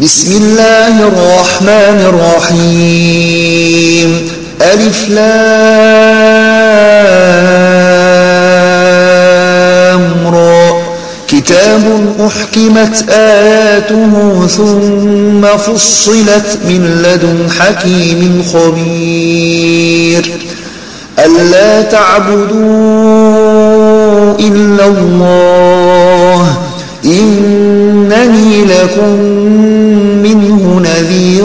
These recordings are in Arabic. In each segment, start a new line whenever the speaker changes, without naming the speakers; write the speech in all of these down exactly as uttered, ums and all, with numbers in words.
بسم الله الرحمن الرحيم ألف لام را كتاب أحكمت آياته ثم فصلت من لدن حكيم خبير ألا تعبدوا إلا الله إنني لكم منه نذير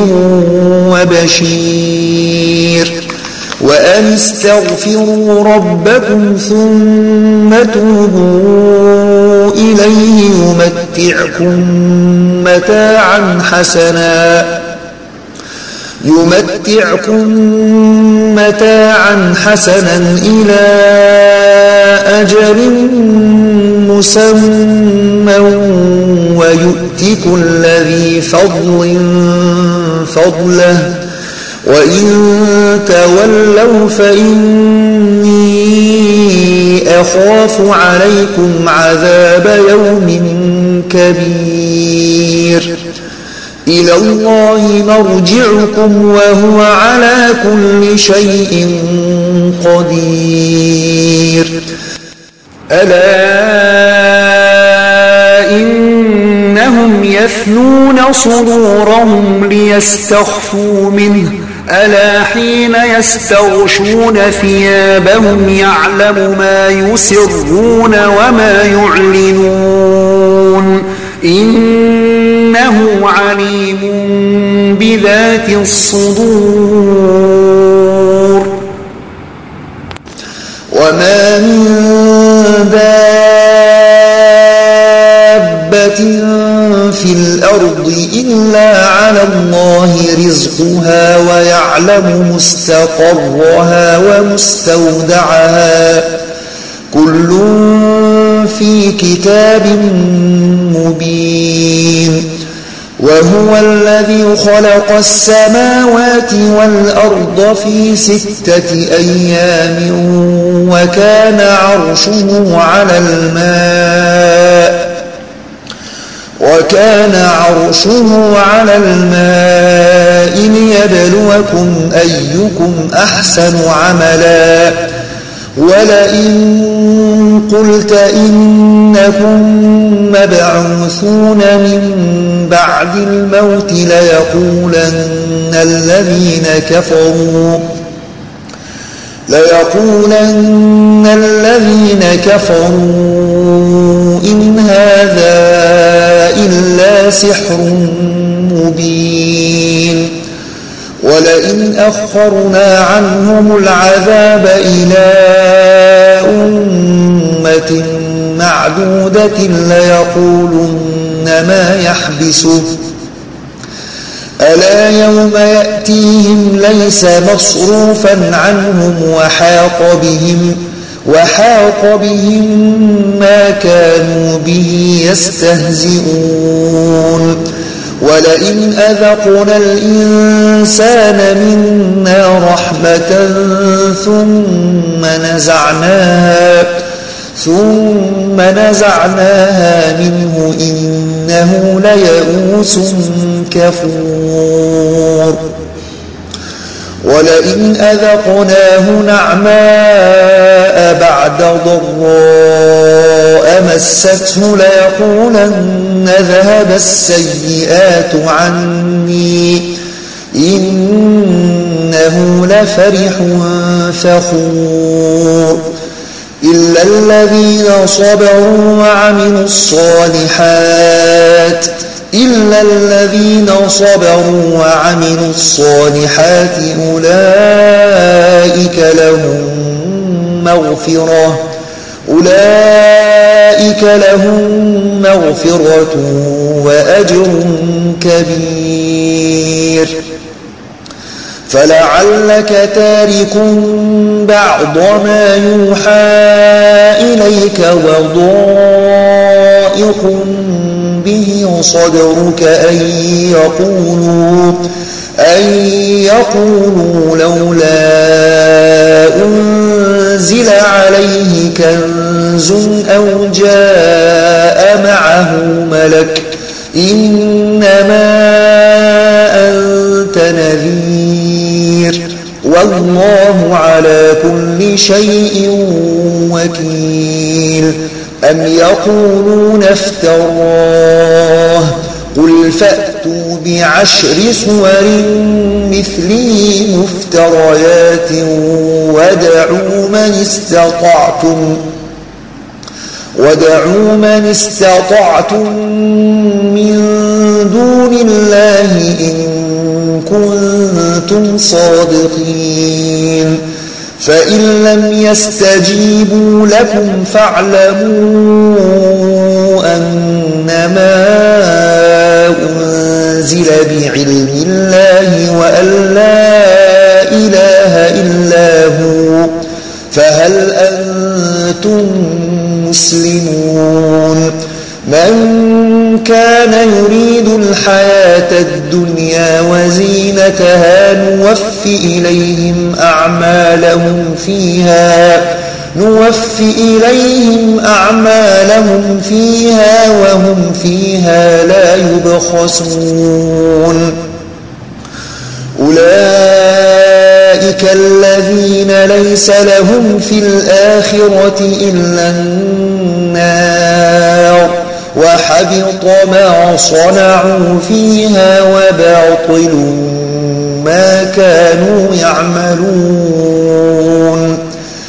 وبشير وأن استغفروا ربكم ثم توبوا إليه يمتعكم متاعا حسنا يمتعكم متاعا حسنا إلى أجل مسمى ويؤت كل ذي فضل فضله وإن تولوا فإني أخاف عليكم عذاب يوم كبير إلى الله مرجعكم وهو على كل شيء قدير ألا إنهم يثنون صدورهم ليستخفوا منه ألا حين يستغشون ثيابهم يعلم ما يسرون وما يعلنون إنه عليم بذات الصدور وما من دابة في الأرض إلا على الله رزقها ويعلم مستقرها ومستودعها كل في كتاب مبين وهو الذي خلق السماوات والأرض في ستة أيام وكان عرشه على الماء وكان عرشه على الماء ليبلوكم أيكم أحسن عملا ولئن قلت إنكم مبعوثون من بعد الموت ليقولن الذين كفروا ليقولن الذين كفروا إن هذا إلا سحر مبين ولئن أخرنا عنهم العذاب إلى أمة معدودة ليقولن ما يحبسه ألا يوم يأتيهم ليس مصروفا عنهم وحاق بهم وحاق بهم ما كانوا به يستهزئون ولئن أذقنا الإنسان منا رحمة ثم نزعناها ثم نزعناها منه إنه ليئوس كفور ولئن أذقناه نعماء بعد ضراء مسته ليقولن ذهب السيئات عني إنه لفرح فخور إلا الذين صبروا وعملوا الصالحات إلا الذين صبروا وعملوا الصالحات أولئك لهم مغفرة أولئك لهم مغفرة وأجر كبير فلعلك تارك بعض ما يوحى إليك وضائق به صدرك أن يقولوا أن يقولوا لولا أنزل عليه كنز أو جاء معه ملك إنما والله على كل شيء وكيل. أم يقولون افتراه قل فأتوا بعشر سور مثله مفتريات وادعوا من استطعتم وادعوا من استطعتم من دون الله إن كنتم صادقين. فإن لم يستجيبوا لكم فاعلموا أنما أنزل بعلم الله وأن لا إله إلا هو فهل أنتم مسلمون. من كان يريد الحياة الدنيا وزينتها نوف إليهم أعمالهم فيها نوف إليهم أعمالهم فيها وهم فيها لا يبخسون. أولئك الذين ليس لهم في الآخرة إلا النار وحبط ما صنعوا فيها وباطل ما كانوا يعملون.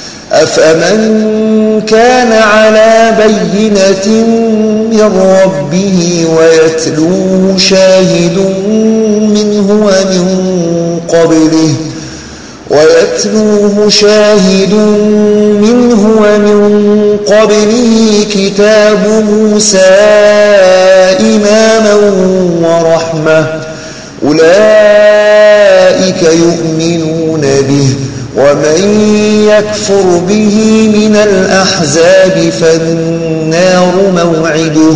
أفمن كان على بينة من ربه ويتلوه شاهد منه ومن قبله ويتلوه شاهد منه ومن قبله كتاب موسى إماما ورحمة أولئك يؤمنون به. ومن يكفر به من الأحزاب فالنار موعده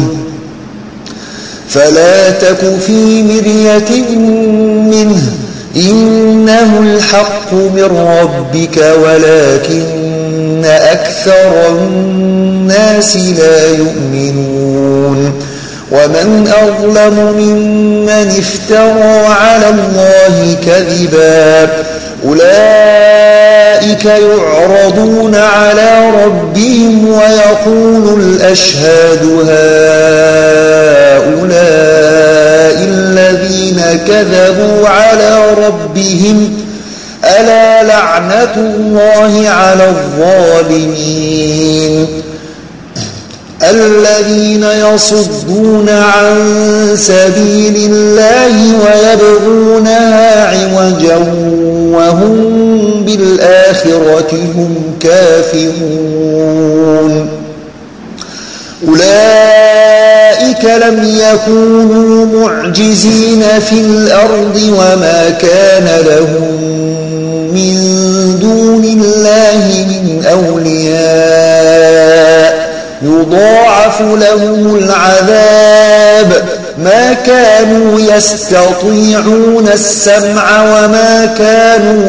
فلا تك في مرية منه إنه الحق من ربك ولكن أكثر الناس لا يؤمنون. ومن أظلم ممن افترى على الله كذبا أولئك يعرضون على ربهم ويقول الأشهاد هؤلاء الذين كذبوا على ربهم ألا لعنة الله على الظالمين. الذين يصدون عن سبيل الله ويبغونها عوجا وهم بالآخرة هم كافرون. أولئك لم يكونوا معجزين في الأرض وما كان لهم من دون الله من أولياء يضاعف لهم العذاب ما كانوا يستطيعون السمع وما كانوا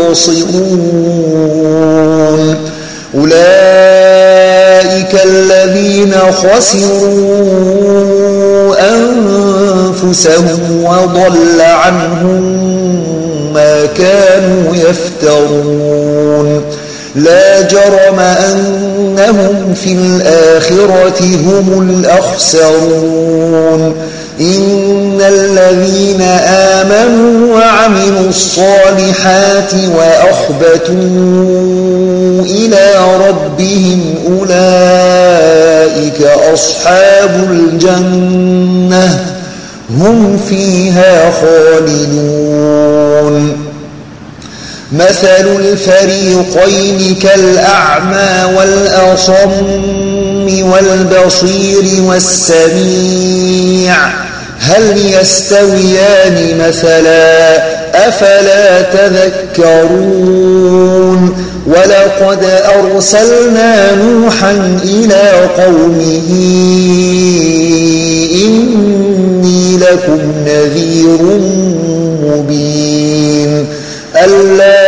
يبصرون. أولئك الذين خسروا أنفسهم وضل عنهم ما كانوا يفترون. لا جرم أنهم في الآخرة هم الأخسرون. إن الذين آمنوا وعملوا الصالحات وأخبتوا إلى ربهم أولئك أصحاب الجنة هم فيها خالدون. مثل الفريقين كالأعمى والأصم والبصير والسميع هل يستويان مثلا أفلا تذكرون. ولقد أرسلنا نوحا إلى قومه إني لكم نذير مبين ألا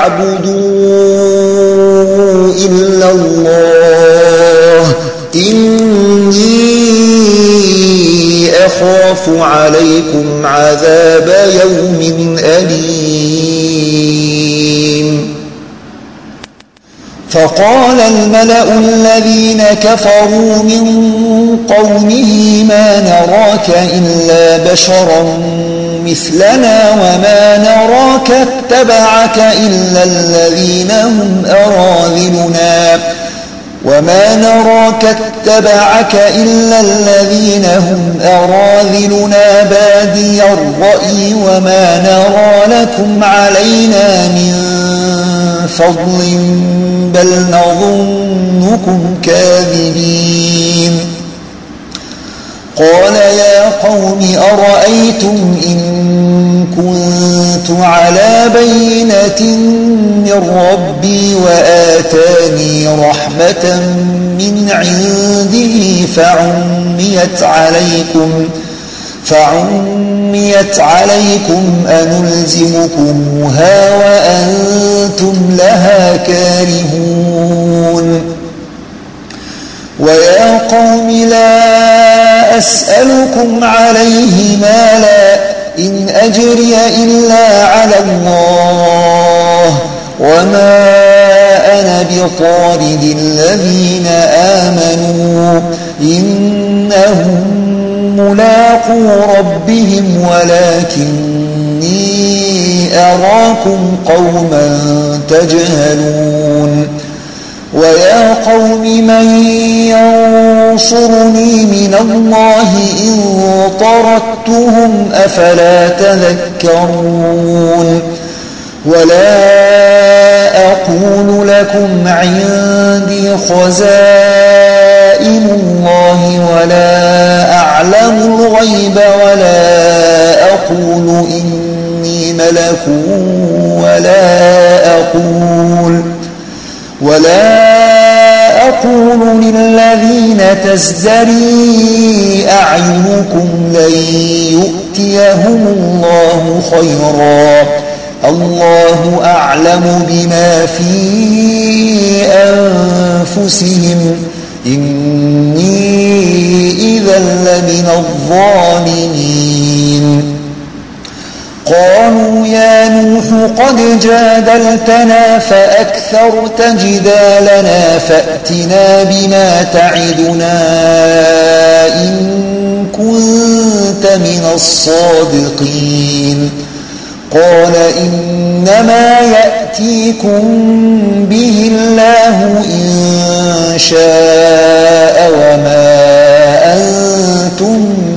تعبدوا إلا الله إني أخاف عليكم عذاب يوم أليم. فقال الملأ الذين كفروا من قومه ما نراك إلا بشرا مثلنا وما نراك اتبعك إلا الذين هم أراذلنا وما نراك اتبعك إلا الذين هم أراذلنا بادي الرأي وما نرى لكم علينا من فضل بل نظنكم كاذبين. قال يا قوم أرأيتم إن كنت على بينة من ربي وآتاني رحمة من عنده فعميت عليكم فعميت عليكم أنلزمكموها وأنتم لها كارهون. ويا قوم لا أسألكم عليه مالا إن أجري إلا على الله وما أنا بطارد الذين آمنوا إنهم ملاقو ربهم ولكني أراكم قوما تجهلون. ويا قوم من ينصرني من الله إن طردتهم أفلا تذكرون. ولا أقول لكم عندي خزائن الله ولا أعلم الغيب ولا أقول إني ملك ولا أقول ولا أقول للذين تزدري أعينكم لن يؤتيهم الله خيرا الله أعلم بما في أنفسهم إني إذا لمن الظالمين. قالوا يا نوح قد جادلتنا فأكثرت جدالنا فأتنا بما تعدنا إن كنت من الصادقين. قال إنما يأتيكم به الله إن شاء وما أنتم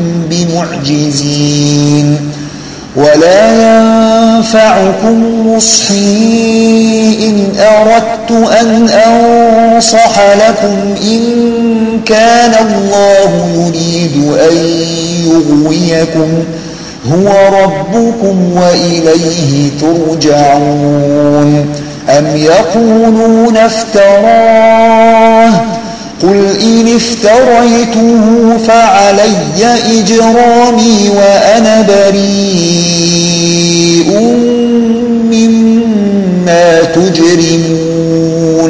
بمعجزين. ولا ينفعكم نصحي إن أردت أن أنصح لكم إن كان الله يريد أن يغويكم هو ربكم وإليه ترجعون. أم يقولون افتراه قل إن افتريته فعلي إجرامي وأنا بريء مما تجرمون.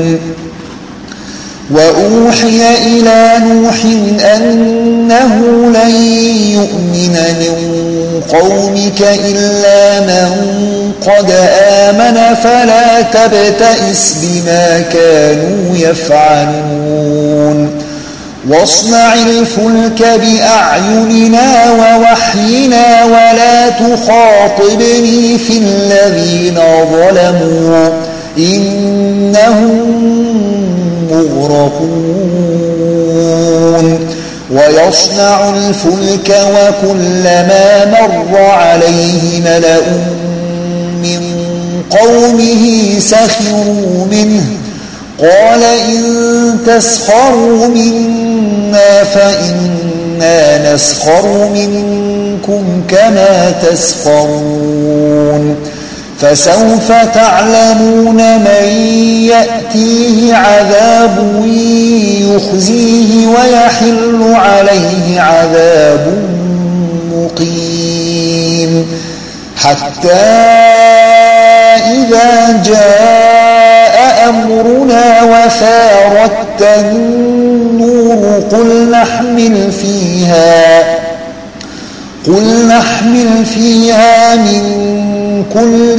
وأوحي إلى نوح أنه لن يؤمن من قومك إلا من قد آمن فلا تبتئس بما كانوا يفعلون. واصنع الفلك بأعيننا ووحينا ولا تخاطبني في الذين ظلموا إنهم مغرقون. ويصنع الفلك وكلما مر عليه ملأ من قومه سخروا منه قال إن تسخروا منا فإنا نسخر منكم كما تسخرون. فسوف تعلمون من يأتيه عذاب يخزيه ويحل عليه عذاب مقيم. حتى إذا جاء أمرنا وفارت النور قل نحمل فيها قل نحمل فيها من كل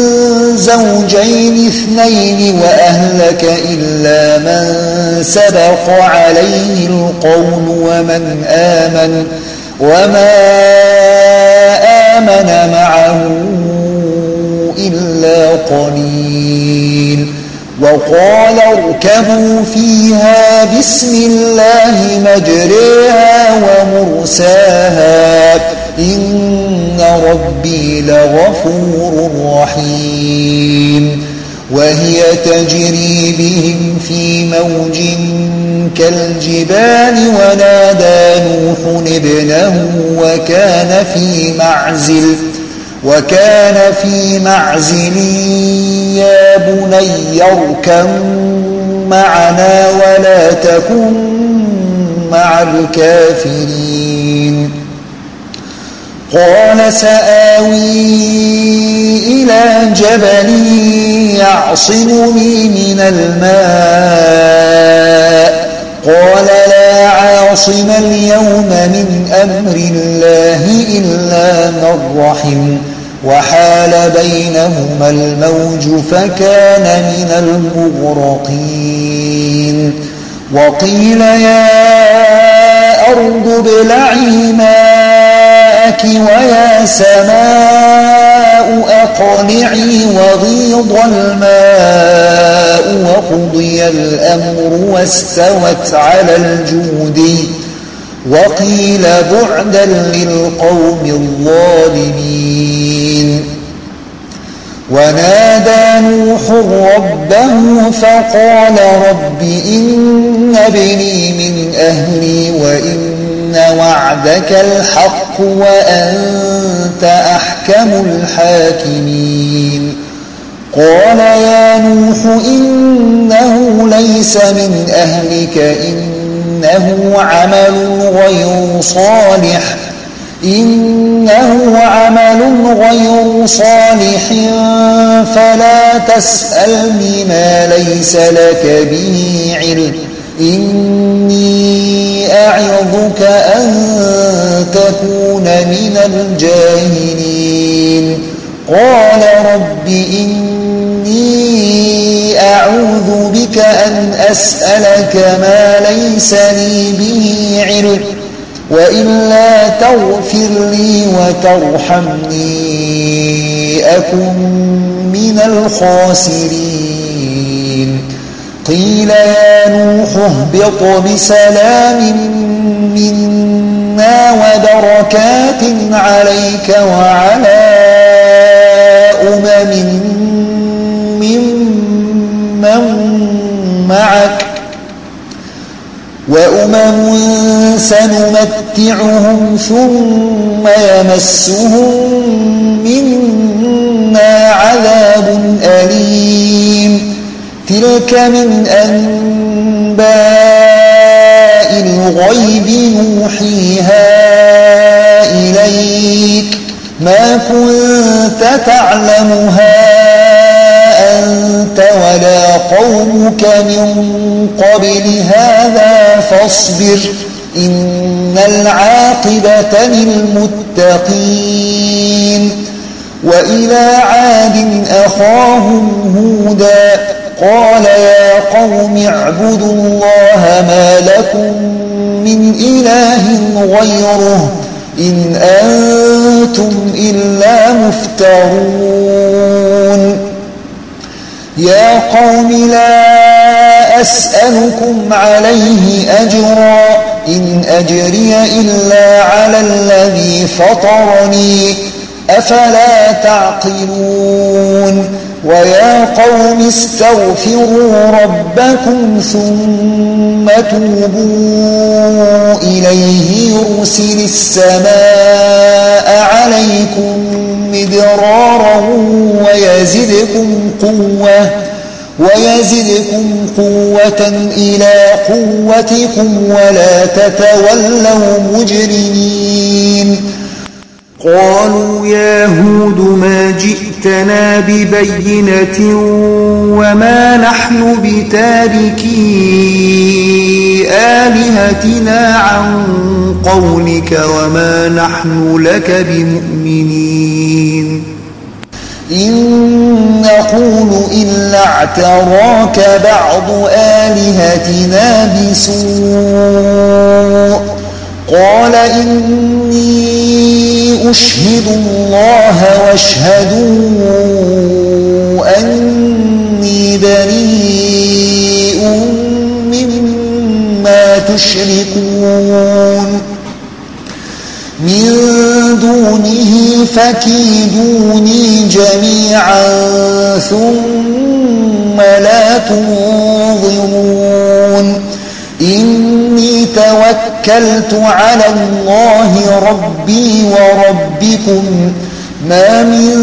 زوجين اثنين وأهلك إلا من سبق عليه القول ومن آمن وما آمن معه إلا قليل وقال اركبوا فيها بسم الله مجريها ومرساها إن ربي لغفور رحيم وهي تجري بهم في موج كالجبال ونادى نوح ابنه وكان في معزل وكان في معزل يا بني اركب معنا ولا تكن مع الكافرين قال سآوي إلى جبل يعصمني من الماء قال لا عاصم اليوم من أمر الله إلا من رحم وحال بينهما الموج فكان من المغرقين وقيل يا أرض ابلعي ماءك ويا سماء أقلعي وغيض الماء وقضي الأمر واستوت على الجودي وقيل بعدا للقوم الظالمين ونادى نوح ربه فقال رب إن ابني من أهلي وإن وعدك الحق وأنت أحكم الحاكمين قال يا نوح إنه ليس من أهلك إنه عمل غير صالح إنه عمل غير صالح فلا تسألني ما ليس لك به علم إني أعظك أن تكون من الجاهلين قال رب إني أعوذ بك أن أسألك ما ليس لي به علم وإلا تغفر لي وترحمني أكن من الخاسرين قيل يا نوح اهبط بسلام منا وبركات عليك وعلى أمم ممن معك وأمم سنمتعهم ثم يمسهم منا عذاب أليم تلك من أنباء الغيب نوحيها إليك ما كنت تعلمها أنت ولا قومك من قبل هذا فاصبر إن العاقبة للمتقين وإلى عاد أخاهم هودا قال يا قوم اعبدوا الله ما لكم من إله غيره إن أنتم إلا مفترون يا قوم لا أسألكم عليه أجرا إن أجري إلا على الذي فطرني أفلا تعقلون ويا قوم استغفروا ربكم ثم توبوا إليه يرسل السماء عليكم مدرارا ويزدكم قوة ويزدكم قوة إلى قوتكم ولا تتولوا مجرمين
قالوا يا هود ما جئتنا ببينة وما نحن بتاركي آلهتنا عن قولك وما نحن لك بمؤمنين
إن نقول إلا اعتراك بعض آلهتنا بسوء قال إني أشهد الله واشهدوا أني بريء مما تشركون من دونه فكيدوني جميعا ثم لا تنظرون إني توكلت على الله ربي وربكم ما من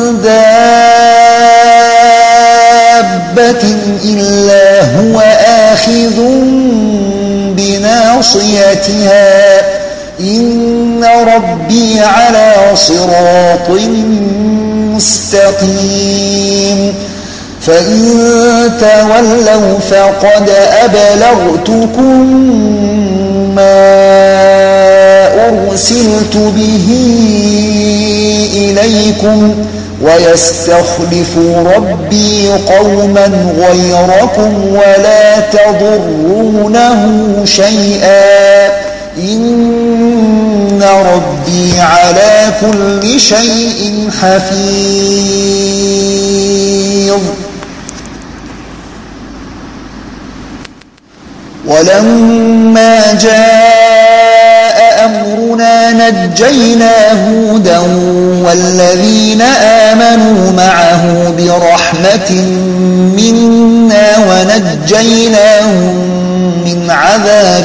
دابة إلا هو آخذ بناصيتها إن ربي على صراط مستقيم فإن تولوا فقد أبلغتكم ما أرسلت به إليكم ويستخلف ربي قوما غيركم ولا تضرونه شيئا إن ربي على كل شيء حفيظ ولما جاء أمرنا نجينا هودا والذين آمنوا معه برحمة منا ونجيناهم من عذاب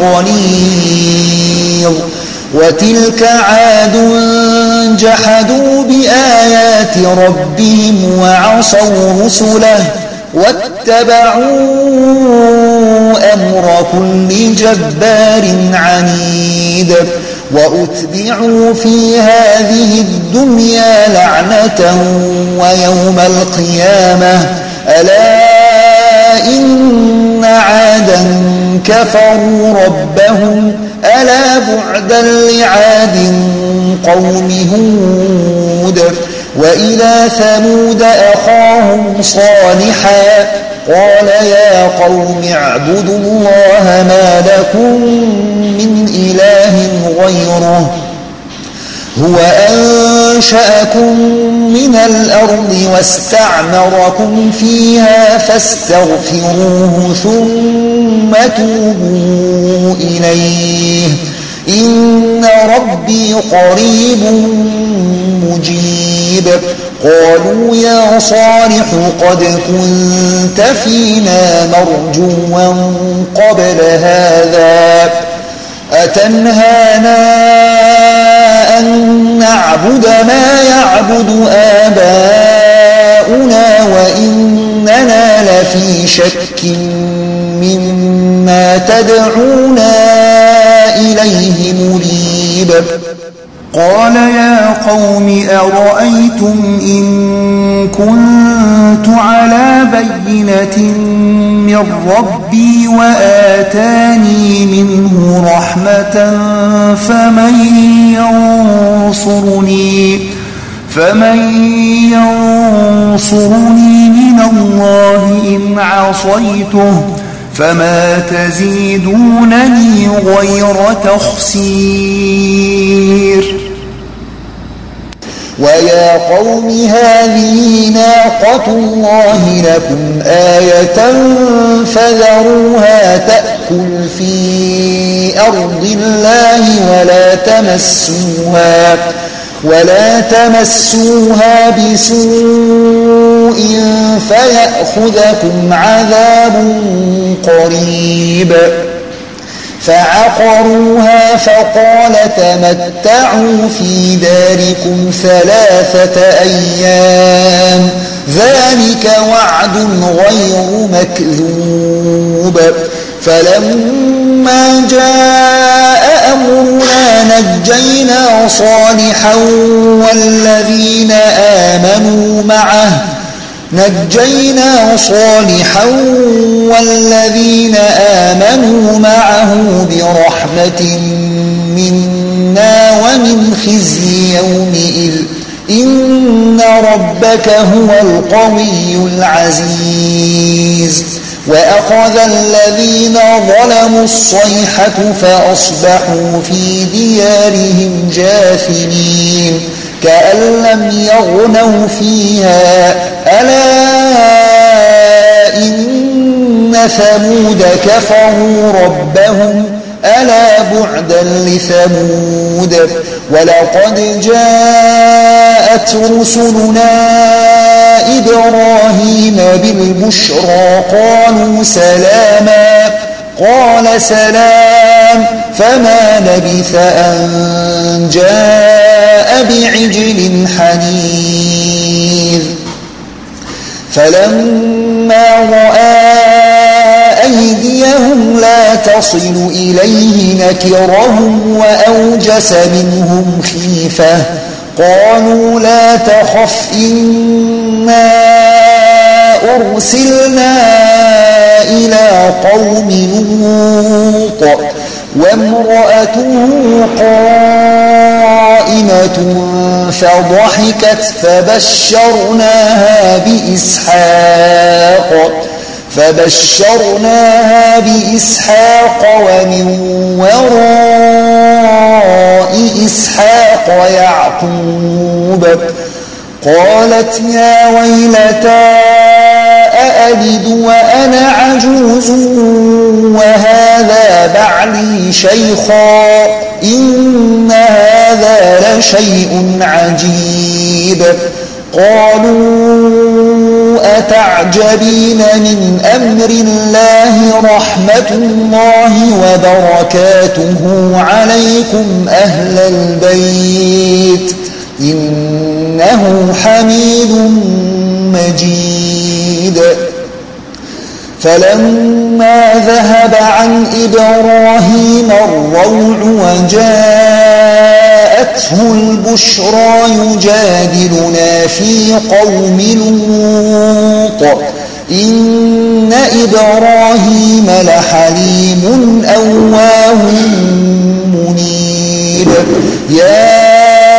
غليظ وتلك عاد جحدوا بآيات ربهم وعصوا رسله واتبعوا أمر كل جبار عنيد وأتبعوا في هذه الدنيا لعنة ويوم القيامة ألا إن عادا كفروا ربهم ألا بعدا لعاد قوم هود وإلى ثمود أخاهم صالحا قال يا قوم اعبدوا الله ما لكم من إله غيره هو أنشأكم من الأرض واستعمركم فيها فاستغفروه ثم توبوا إليه إن ربي قريب مجيب قالوا يا صالح قد كنت فينا مرجوا قبل هذا أتنهانا أن نعبد ما يعبد آباؤنا وإننا لفي شك مما تدعونا إليه مريب
قال يا قوم أرأيتم إن كنت على بينة من ربي وآتاني منه رحمة فمن ينصرني فمن ينصرني من الله إن عصيته فما تزيدونني غير تخسير
ويا قوم هذه ناقة الله لكم آية فذروها تأكل في أرض الله ولا تمسوها ولا تمسوها بسوء فيأخذكم عذاب قريب فعقروها فقال تمتعوا في داركم ثلاثة أيام ذلك وعد غير مكذوب فلما جاء أمرنا أمرنا نجينا صالحا والذين آمنوا معه نجينا صالحا والذين آمنوا معه برحمة منا ومن خزي يومئذ إن ربك هو القوي العزيز وأخذ الذين ظلموا الصيحة فأصبحوا في ديارهم جاثمين كأن لم يغنوا فيها ألا إن ثمود كفروا ربهم ألا بعدا لثمود ولقد جاءت رسلنا إبراهيم بالبشرى قالوا سلاما قال سلام فما لبث أن جاء بعجل حنيذ فلما رأى أيديهم لا تصل إليه نكرهم وأوجس منهم خيفة قالوا لا تخف إنا أرسلنا إلى قوم لوط وامرأته قائمة فضحكت فبشرناها بإسحاق فبشرناها بإسحاق ومن وراء إسحاق يعقوب قالت يا ويلتى أألد وأنا عجوز وهذا بعلي شيخا إن هذا لشيء عجيب قالوا أتعجبين من أمر الله رحمة الله وبركاته عليكم أهل البيت إنه حميد مجيد فلما ذهب عن إبراهيم الروع وجاءته البشرى يجادلنا في قوم لوط إن إبراهيم لحليم أواه منيب يا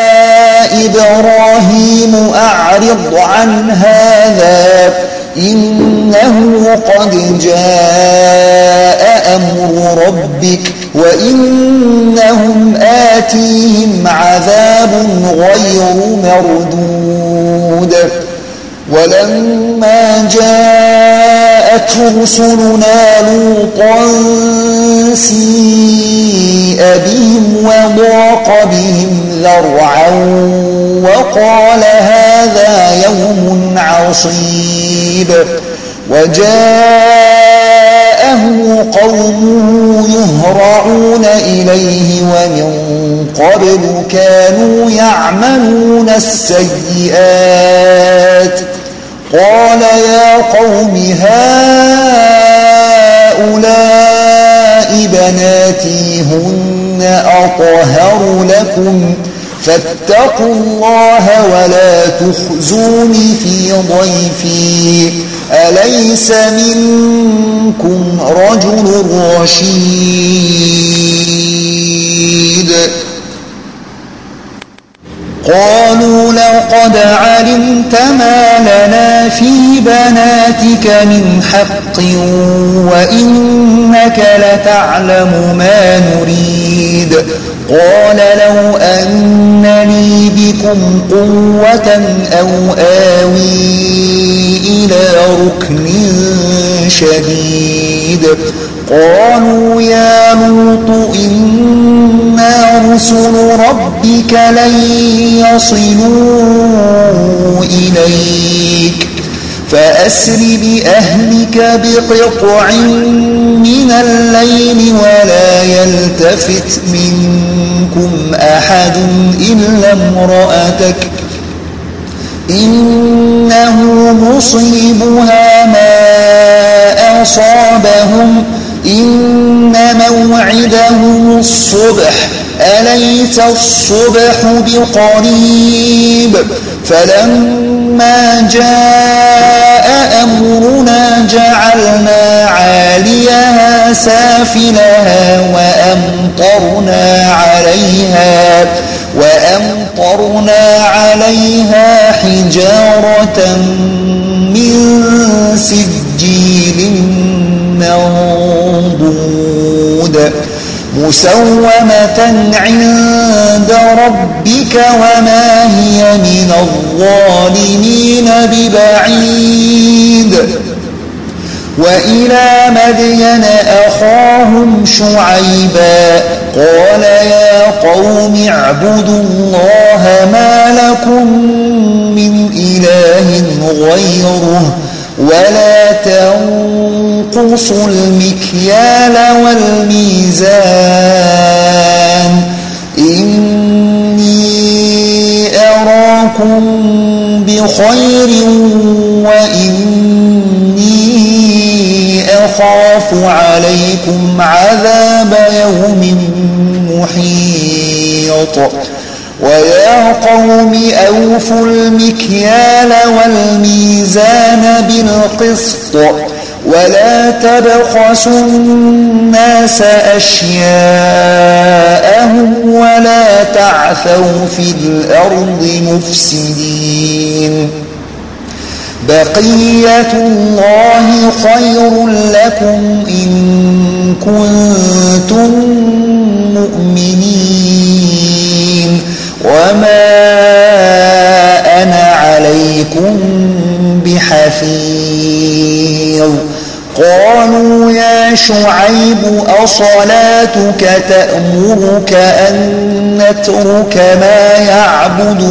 إبراهيم أعرض عن هذا إنه قد جاء أمر ربك وإنهم آتيهم عذاب غير مردود ولما جاءت رسلنا لوطا سيء بهم وضاق بهم ذرعا وقال هذا يوم عصيب وجاءه قومه يهرعون إليه ومن قبل كانوا يعملون السيئات قال يا قوم هؤلاء بناتي هن أطهر لكم فاتقوا الله ولا تخزوني في ضيفي أليس منكم رجل رشيد قالوا لقد علمت ما لنا في بناتك من حق وإنك لتعلم ما نريد قال لو أن لي بكم قوة أو آوي إلى ركن شديد قالوا يا لوط إنا رسل ربك لن يصلوا إليك فأسر بأهلك بقطع من الليل ولا يلتفت منكم أحد إلا امرأتك إنه مصيبها ما أصابهم إن موعدهم الصبح أليس الصبح بقريب فلما جاء أمرنا جعلنا عاليها سافلها وأمطرنا عليها وأمطرنا عليها حجارة من سجيل منضود مسومة عند ربك وما هي من الظالمين ببعيد وإلى مدين أخاهم شعيبا قال يا قوم اعبدوا الله ما لكم من إله غيره ولا تنقصوا المكيال والميزان إني أراكم بخير وإني أخاف عليكم عذاب يوم محيط ويا قوم أوفوا المكيال والميزان بالقسط ولا تبخسوا الناس أشياءهم ولا تعثوا في الأرض مفسدين بقية الله خير لكم إن كنتم مؤمنين وما أنا عليكم بحفيظ قالوا يا شعيب أصلاتك تأمرك أن نترك ما يعبد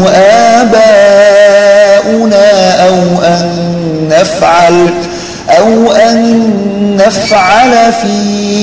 آباؤنا أو أن نفعل أو أن نفعل في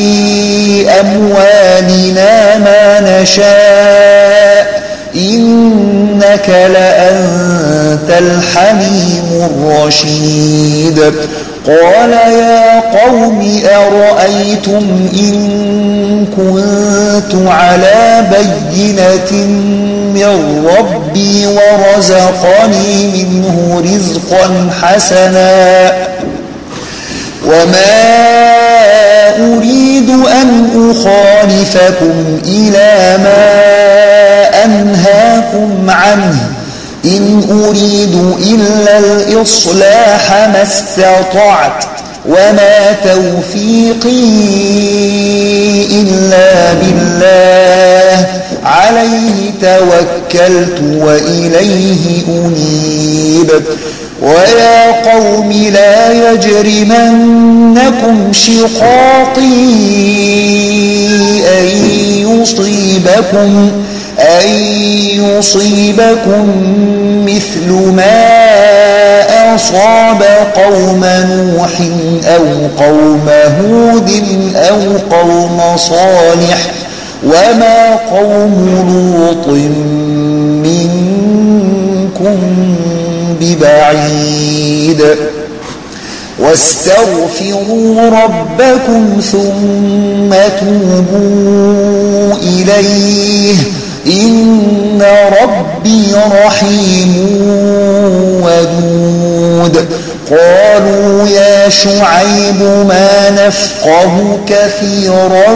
أموالنا ما نشاء إنك لأنت الحليم الرشيد قال يا قوم أرأيتم إن كنت على بينة من ربي ورزقني منه رزقا حسنا وما أريد أن أخالفكم إلى ما أنهاكم عنه إن أريد إلا الإصلاح ما استطعت وما توفيقي إلا بالله عليه توكلت وإليه أنيب ويا قوم لا يجرمنكم شقاقي أن يصيبكم أن يصيبكم مثل ما أصاب قوم نوح أو قوم هود أو قوم صالح وما قوم لوط منكم ببعيد واستغفروا ربكم ثم توبوا إليه إن ربي رحيم ودود قالوا يا شعيب ما نفقه كثيرا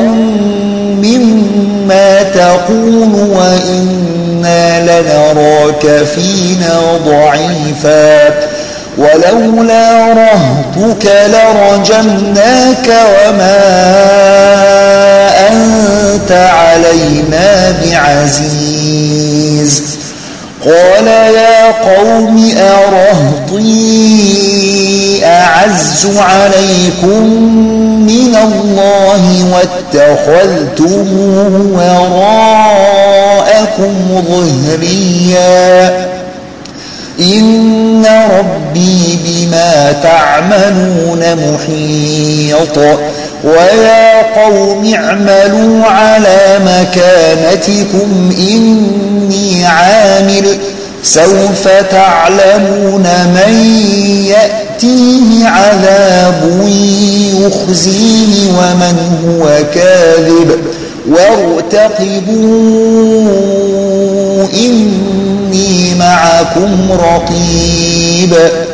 مما تقول وإنا لنراك فينا ضعيفا ولولا رهطك لرجمناك وما أنت علينا بعزيز قال يا قوم أرهطي أعز عليكم من الله واتخذتموه وراءكم ظهريا إن ربي بما تعملون محيط ويا قوم اعملوا على مكانتكم إني عامل سوف تعلمون من يأتيه عذاب يخزيه ومن هو كاذب وارتقبوا إني معكم رقيب.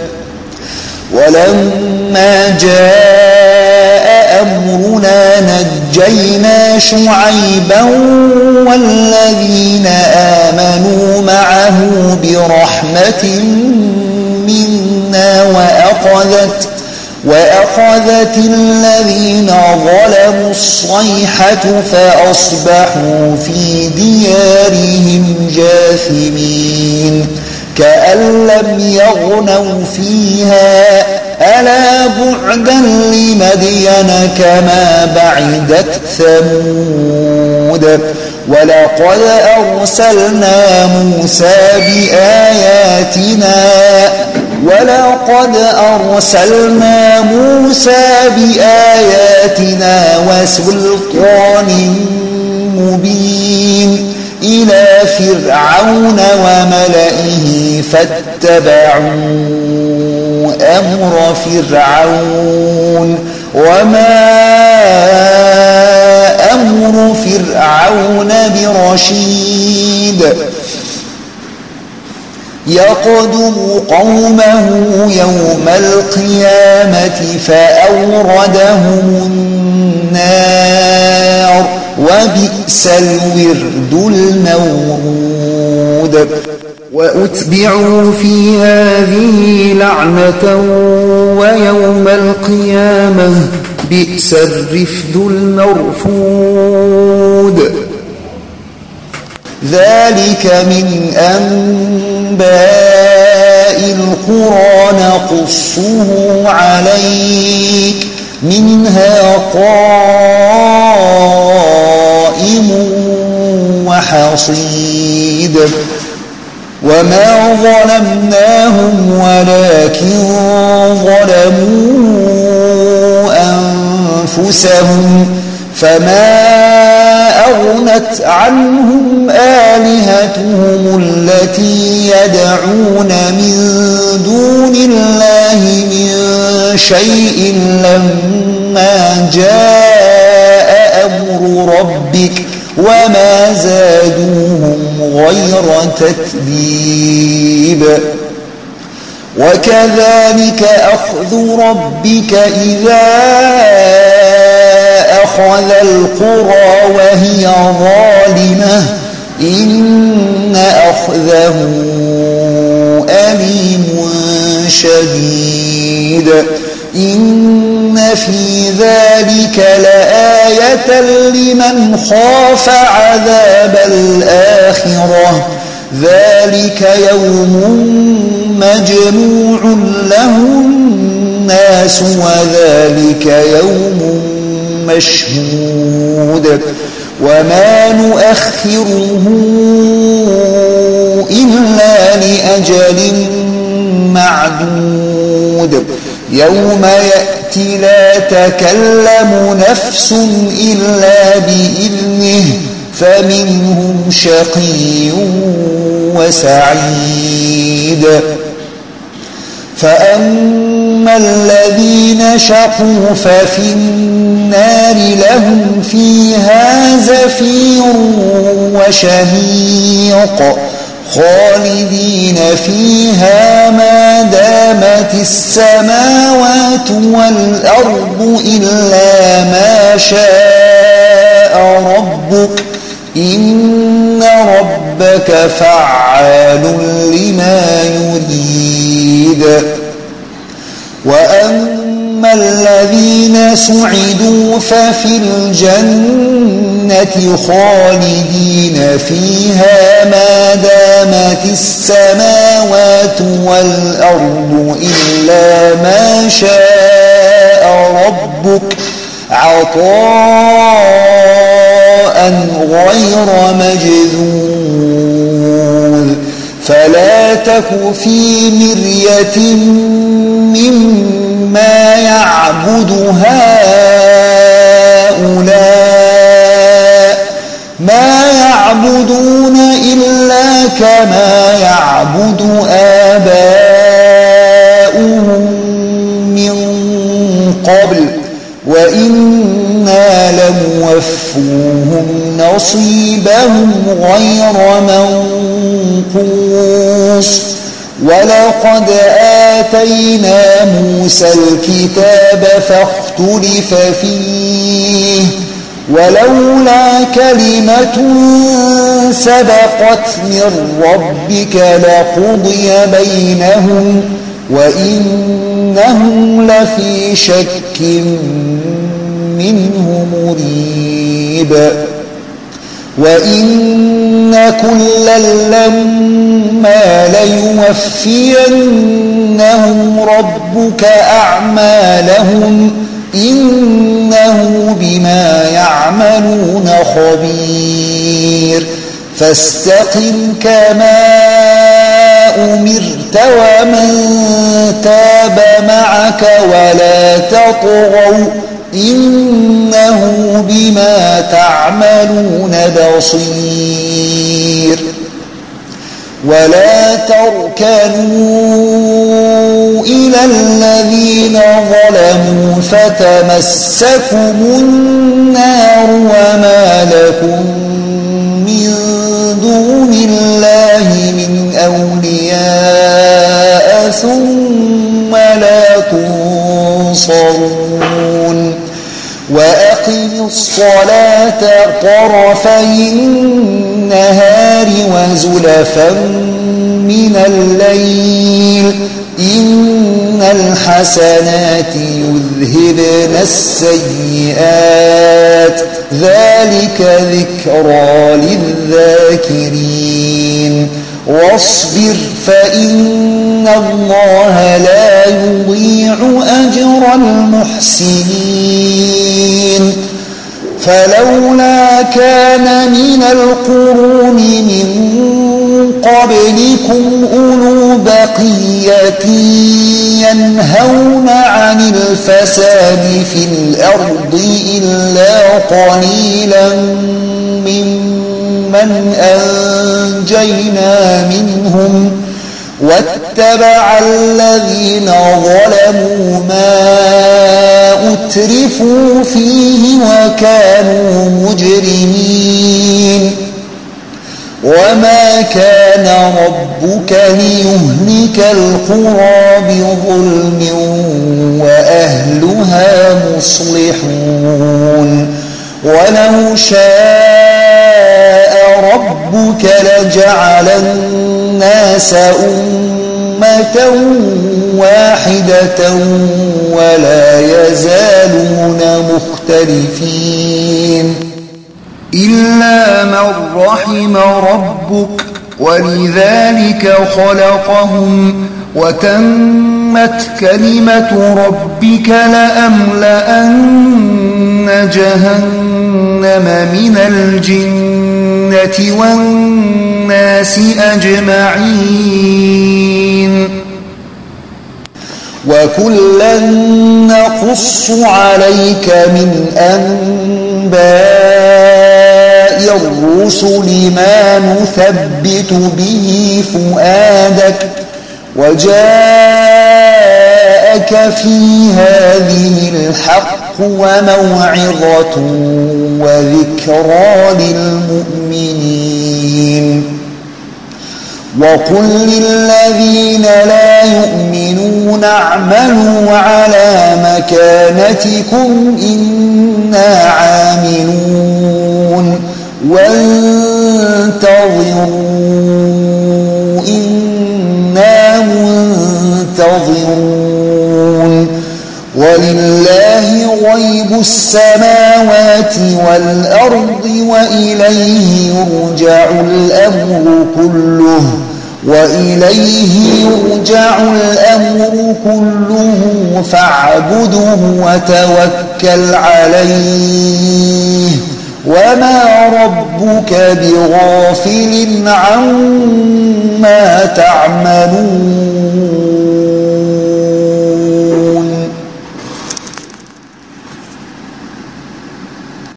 ولما جاء أمرنا نجينا شعيبا والذين آمنوا معه برحمة منا وأخذت وأخذت الذين ظلموا الصيحة فأصبحوا في ديارهم جاثمين كأن لم يغنوا فيها ألا بعدا لمدين كما بعدت ثمود. ولقد أرسلنا موسى بآياتنا ولقد أرسلنا موسى بآياتنا وسلطان مبين إلى فرعون وملئه فاتبعوا أمر فرعون وما أمر فرعون برشيد. يقدم قومه يوم القيامة فأوردهم النار وبئس الورد المورود.
وأتبعوا في هذه لعنة ويوم القيامة بئس الرفد المرفود.
ذلك من أنباء القرى نقصه عليك منها قائم وحصيد. وما ظلمناهم ولكن ظلموا أنفسهم فما أغنت عنهم آلهتهم التي يدعون من دون الله من شيء لما جاء أمر ربك وما زادوهم غير تتبيب. وكذلك أخذ ربك إذا أخذ القرى وهي ظالمة إن أخذه أليم شديد. إن في ذلك لآية لمن خاف عذاب الآخرة ذلك يوم مجموع له الناس وذلك يوم مشهود وما نؤخره إلا لأجل معدود. يوم يأتي لا تكلم نفس إلا بإذنه فمنهم شقي وسعيد. فأما الذين شقوا ففي النار لهم فيها زفير وشهيق خالدين فيها ما دامت السماوات والأرض إلا ما شاء ربك إن ربك فعال لما يريد. وأما الذين سعدوا ففي الجنة خالدين فيها ما دامت السماوات والأرض إلا ما شاء ربك عطاء غير مجذوذ. فلا تك في مرية مما يعبد هؤلاء ما يعبدون إلا كما يعبد آباؤهم من قبل وإنا لموفوهم نصيبهم غير منقوص ولقد آتينا موسى الكتاب فاختلف فيه ولولا كلمة سبقت من ربك لقضي بينهم وإنهم لفي شك منه مريب وإن كلا لما ليوفينهم ربك أعمالهم إنه بما يعملون خبير فاستقم كما أمرت ومن تاب معك ولا تطغوا إنه بما تعملون بصير ولا تركنوا إلى الذين ظلموا فتمسكم النار وما لكم من دون الله من أولياء ثم لا تنصرون وأقم الصلاة طرفي النهار وزلفا من الليل إن الحسنات يذهبن السيئات ذلك ذكرى للذاكرين واصبر فإن الله لا يضيع أجر المحسنين فلولا كان من القرون من قبلكم أولو بقية ينهون عن الفساد في الأرض إلا قليلا ممن أنجينا منهم واتبع الذين ظلموا ما أترفوا فيه وكانوا مجرمين وما كان ربك ليهلك القرى بظلم وأهلها مصلحون ولو شاء ربك لجعل الناس أمة واحدة ولا يزالون مختلفين
إلا من رحم ربك ولذلك خلقهم وتمت كلمة ربك لأملأن جهنم من الجنة والناس أجمعين
وكلا نقص عليك من أنباء الرسل ما نثبت به فؤادك وجاءك في هذه الحق وموعظة وذكرى للمؤمنين وقل للذين لا يؤمنون اعملوا على مكانتكم إنا عاملون وانتظروا إنا منتظرون ولله غيب السماوات والأرض وإليه يرجع الأمر كله وإليه يرجع الأمر كله فاعبده وتوكل عليه وما ربك بغافل عما تعملون